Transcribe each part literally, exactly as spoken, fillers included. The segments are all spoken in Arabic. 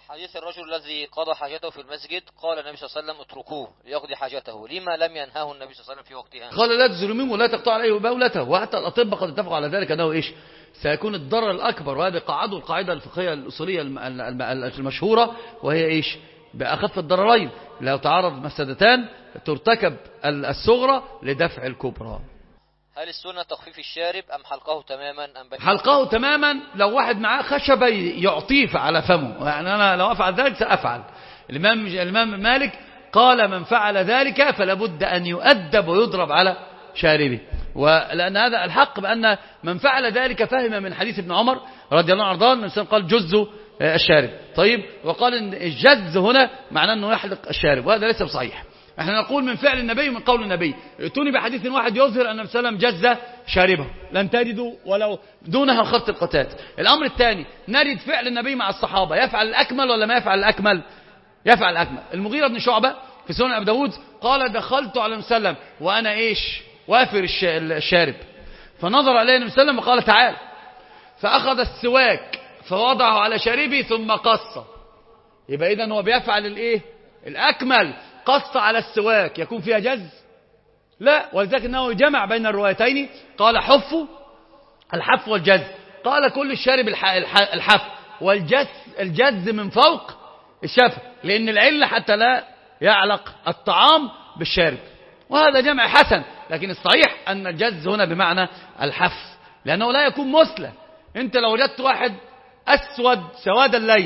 حديث الرجل الذي قضى حاجته في المسجد، قال النبي صلى الله عليه وسلم اتركوه ليقضي حاجته، لما لم ينهاه النبي صلى الله عليه وسلم في وقتها؟ قال لا تظلموه ولا تقطع عليه بولته، وحتى الأطباء قد اتفقوا على ذلك أنه إيش سيكون الضرر الأكبر، وهذه قاعدة القاعدة الفقهية الأصولية المشهورة، وهي إيش بأخف الضررين، لو تعارض مفسدتان ترتكب الصغرى لدفع الكبرى. هل السنة تخفيف الشارب أم حلقه تماما أم بني؟ حلقه تماما. لو واحد معاه خشبة يعطيه على فمه، يعني أنا لو أفعل ذلك سأفعل. الإمام الإمام مالك قال من فعل ذلك فلا بد أن يؤدب ويضرب على شاربه، ولأن هذا الحق بأن من فعل ذلك فهم من حديث ابن عمر رضي الله عنه أن الإنسان قال جزوا الشارب. طيب، وقال إن الجز هنا معناه أنه يحلق الشارب، وهذا ليس بصحيح. احنا نقول من فعل النبي ومن قول النبي. ائتوني بحديث واحد يظهر أن النبي صلى الله عليه وسلم جز شاربه، لن تجدوا ولو دونها خط القتات. الأمر الثاني، نرد فعل النبي مع الصحابة، يفعل الأكمل ولا ما يفعل الأكمل؟ يفعل الأكمل. المغيرة بن شعبة في سنن أبي داود قال دخلت على النبي صلى الله عليه وسلم وأنا إيش وافر الشارب، فنظر عليه النبي صلى الله عليه وسلم وقال تعال، فأخذ السواك فوضعه على شاربه ثم قص. يبقى إذن هو بيفعل الإيه الأكمل. قص على السواك يكون فيها جز؟ لا، ولذلك أنه جمع بين الروايتين، قال حف الحف والجز، قال كل الشارب الحف والجز الجز من فوق الشفة، لأن العلة حتى لا يعلق الطعام بالشارب، وهذا جمع حسن. لكن الصحيح أن الجز هنا بمعنى الحف، لأنه لا يكون مثلى. أنت لو وجدت واحد أسود سواد الليل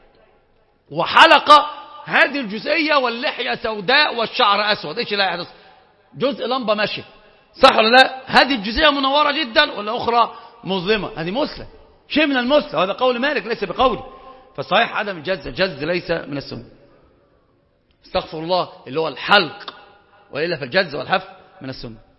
وحلق هذه الجزئية واللحية سوداء والشعر أسود، إيش لا يحدث؟ جزء لمبة ماشية، صح ولا لا؟ هذه الجزئية منورة جدا ولا أخرى مظلمة، هذه مثلى، شيء من المثلى، وهذا قول مالك ليس بقولي. فصحيح عدم الجز، الجز ليس من السنة، استغفر الله، اللي هو الحلق، وإلا فالجز والحف من السنة.